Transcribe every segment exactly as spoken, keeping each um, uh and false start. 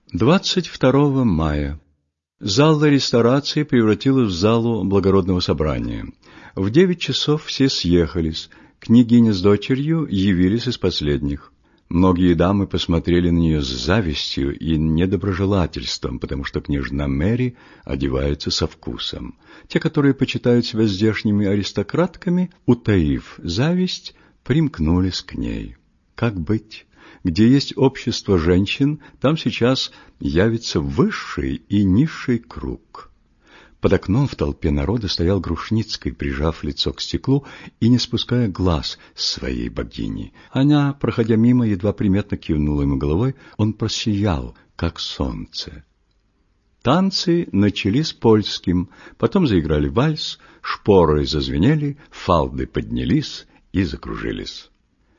двадцать второго мая. Зал ресторации превратилась в залу благородного собрания. В девять часов все съехались. Княгиня с дочерью явились из последних. Многие дамы посмотрели на нее с завистью и недоброжелательством, потому что княжна Мэри одевается со вкусом. Те, которые почитают себя здешними аристократками, утаив зависть, примкнулись к ней. Как быть? Где есть общество женщин, там сейчас явится высший и низший круг. Под окном в толпе народа стоял Грушницкий, прижав лицо к стеклу и не спуская глаз с своей богини. Она, проходя мимо, едва приметно кивнула ему головой, он просиял, как солнце. Танцы начались польским, потом заиграли вальс, шпоры зазвенели, фалды поднялись и закружились.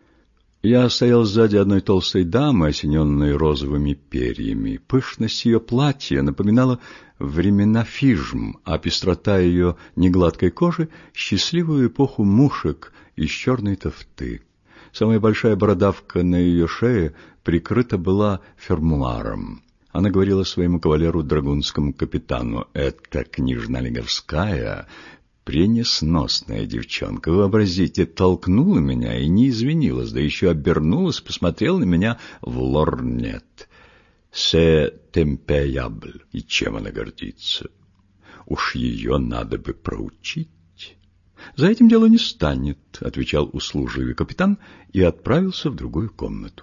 Я стоял сзади одной толстой дамы, осененной розовыми перьями. Пышность ее платья напоминала времена фижм, а пестрота ее негладкой кожи — счастливую эпоху мушек из черной тофты. Самая большая бородавка на ее шее прикрыта была фермуаром. Она говорила своему кавалеру, драгунскому капитану: «Это княжна Лиговская, пренесносная девчонка. Вообразите, толкнула меня и не извинилась, да еще обернулась, посмотрела на меня в лорнет. Се темпеябль. И чем она гордится? Уж ее надо бы проучить». «За этим дело не станет», — отвечал услужливый капитан и отправился в другую комнату.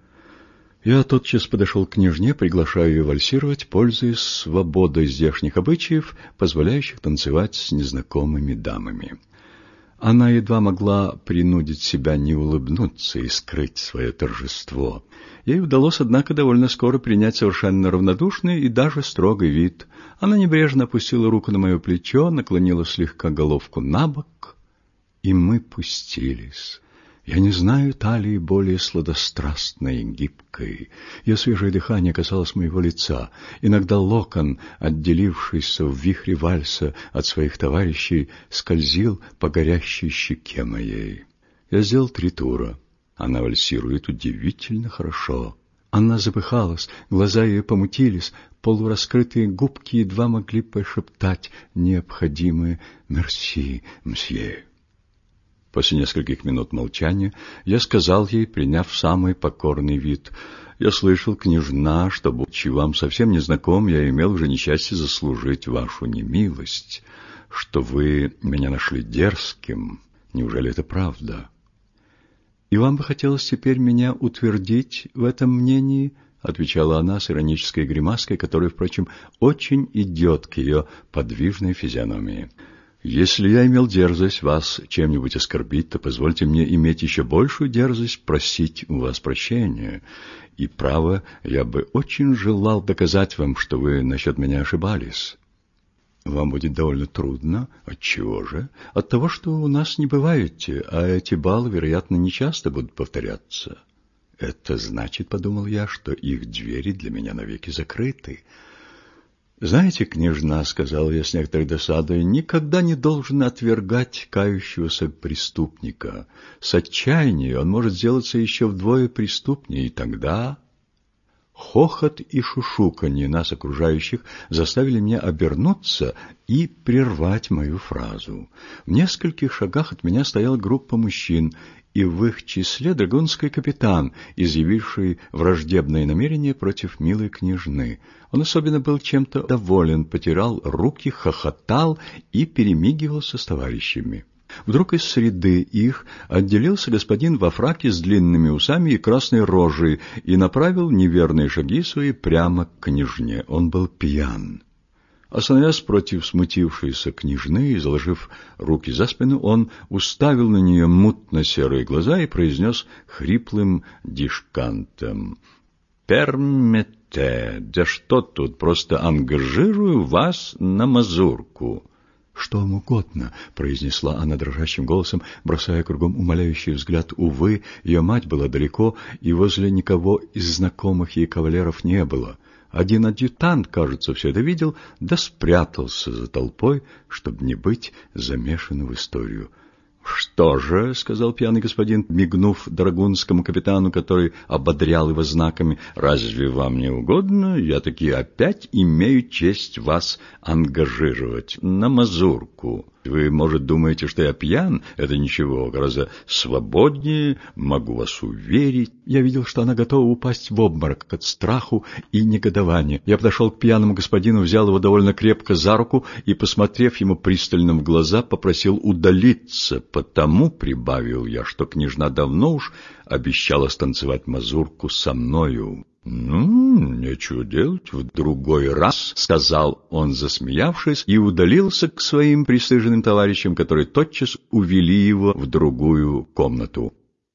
Я тотчас подошел к княжне, приглашая ее вальсировать, пользуясь свободой здешних обычаев, позволяющих танцевать с незнакомыми дамами. Она едва могла принудить себя не улыбнуться и скрыть свое торжество. Ей удалось, однако, довольно скоро принять совершенно равнодушный и даже строгий вид. Она небрежно опустила руку на мое плечо, наклонила слегка головку на бок, и мы пустились. Я не знаю талии более сладострастной и гибкой. Ее свежее дыхание касалось моего лица. Иногда локон, отделившийся в вихре вальса от своих товарищей, скользил по горящей щеке моей. Я сделал три тура. Она вальсирует удивительно хорошо. Она запыхалась, глаза ее помутились, полураскрытые губки едва могли пошептать необходимое «мерси, мсье». После нескольких минут молчания я сказал ей, приняв самый покорный вид: «Я слышал, княжна, что, будучи вам совсем незнаком, я имел уже несчастье заслужить вашу немилость, что вы меня нашли дерзким. Неужели это правда? И вам бы хотелось теперь меня утвердить в этом мнении?» — отвечала она с иронической гримаской, которая, впрочем, очень идет к ее подвижной физиономии. «Если я имел дерзость вас чем-нибудь оскорбить, то позвольте мне иметь еще большую дерзость просить у вас прощения. И, право, я бы очень желал доказать вам, что вы насчет меня ошибались». «Вам будет довольно трудно. Отчего же? От того, что у нас не бываете, а эти балы, вероятно, нечасто будут повторяться». «Это значит, — подумал я, — что их двери для меня навеки закрыты». «Знаете, княжна, — сказал я с некоторой досадой, — никогда не должен отвергать кающегося преступника. С отчаяния он может сделаться еще вдвое преступнее, и тогда...» Хохот и шушуканье нас окружающих заставили меня обернуться и прервать мою фразу. В нескольких шагах от меня стояла группа мужчин, и в их числе драгунский капитан, изъявивший враждебные намерения против милой княжны. Он особенно был чем-то доволен, потирал руки, хохотал и перемигивался с товарищами. Вдруг из среды их отделился господин во фраке с длинными усами и красной рожей и направил неверные шаги свои прямо к княжне. Он был пьян. Остановясь против смутившейся княжны и заложив руки за спину, он уставил на нее мутно-серые глаза и произнес хриплым дишкантом: «Пермете, да что тут, просто ангажирую вас на мазурку». «Что вам угодно», — произнесла она дрожащим голосом, бросая кругом умоляющий взгляд. Увы, ее мать была далеко, и возле никого из знакомых ей кавалеров не было. Один адъютант, кажется, все это видел, да спрятался за толпой, чтобы не быть замешанным в историю. «Что же, — сказал пьяный господин, мигнув драгунскому капитану, который ободрял его знаками, — разве вам не угодно? Я таки опять имею честь вас ангажировать на мазурку. Вы, может, думаете, что я пьян? Это ничего, гораздо свободнее, могу вас уверить». Я видел, что она готова упасть в обморок от страху и негодования. Я подошел к пьяному господину, взял его довольно крепко за руку и, посмотрев ему пристально в глаза, попросил удалиться. «Потому, — прибавил я, — что княжна давно уж обещала станцевать мазурку со мною». «Ну, нечего делать, в другой раз, — сказал он, засмеявшись, и удалился к своим пристыженным товарищам, которые тотчас увели его в другую комнату.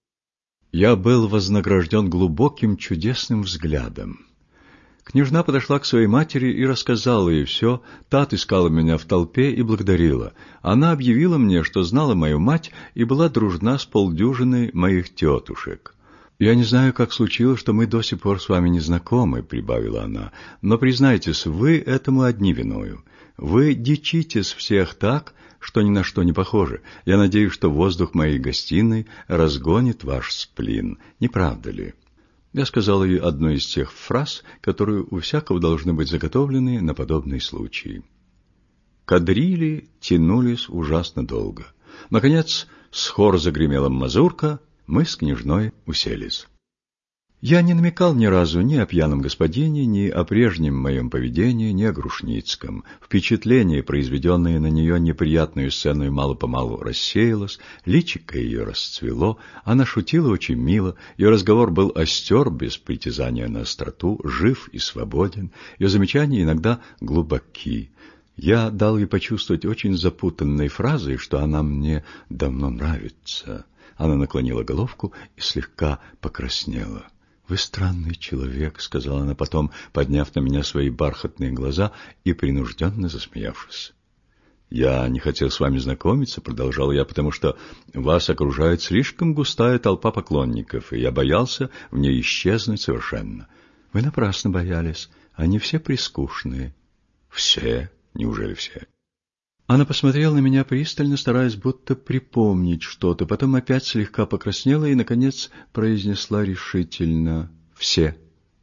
Я был вознагражден глубоким чудесным взглядом. Княжна подошла к своей матери и рассказала ей все. Та отыскала меня в толпе и благодарила. Она объявила мне, что знала мою мать и была дружна с полдюжиной моих тетушек. «Я не знаю, как случилось, что мы до сих пор с вами не знакомы, — прибавила она, — но, признайтесь, вы этому одни виною. Вы дичитесь всех так, что ни на что не похожи. Я надеюсь, что воздух моей гостиной разгонит ваш сплин. Не правда ли?» Я сказал ей одну из тех фраз, которые у всякого должны быть заготовлены на подобный случай. Кадрили тянулись ужасно долго. Наконец, с хор загремела мазурка, мы с княжной уселись. Я не намекал ни разу ни о пьяном господине, ни о прежнем моем поведении, ни о Грушницком. Впечатление, произведенное на нее неприятную сценой, мало-помалу рассеялось, личико ее расцвело, она шутила очень мило, ее разговор был остер, без притязания на остроту, жив и свободен, ее замечания иногда глубоки. Я дал ей почувствовать очень запутанной фразой, что она мне давно нравится. Она наклонила головку и слегка покраснела. «Вы странный человек», — сказала она потом, подняв на меня свои бархатные глаза и принужденно засмеявшись. «Я не хотел с вами знакомиться, — продолжал я, — потому что вас окружает слишком густая толпа поклонников, и я боялся в ней исчезнуть совершенно». «Вы напрасно боялись. Они все прискучные». «Все? Неужели все?» Она посмотрела на меня пристально, стараясь будто припомнить что-то, потом опять слегка покраснела и, наконец, произнесла решительно: «Все.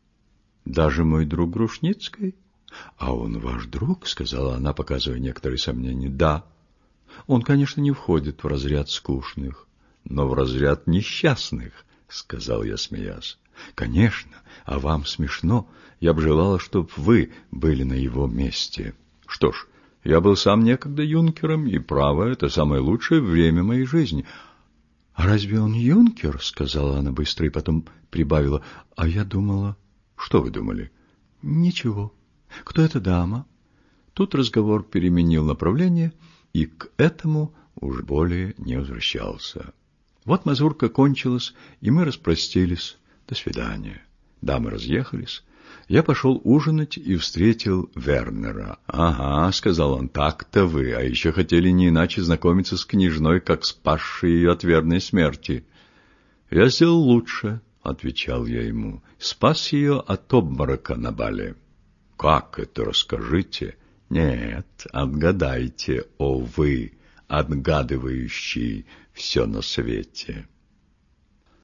Даже мой друг Грушницкий?» «А он ваш друг?» — сказала она, показывая некоторые сомнения. «Да. Он, конечно, не входит в разряд скучных, но в разряд несчастных», — сказал я, смеясь. «Конечно. А вам смешно. Я бы желала, чтобы вы были на его месте». «Что ж, я был сам некогда юнкером, и, право, это самое лучшее время моей жизни». «А разве он юнкер?» — сказала она быстро и потом прибавила. «А я думала...» «Что вы думали?» «Ничего. Кто эта дама?» Тут разговор переменил направление и к этому уж более не возвращался. Вот мазурка кончилась, и мы распростились. До свидания. Дамы разъехались. Я пошел ужинать и встретил Вернера. «Ага, — сказал он, — так-то вы, а еще хотели не иначе знакомиться с княжной, как спасшей ее от верной смерти». «Я сделал лучше, — отвечал я ему, — спас ее от обморока на бале». «Как это, расскажите?» «Нет, отгадайте, о вы, отгадывающий все на свете».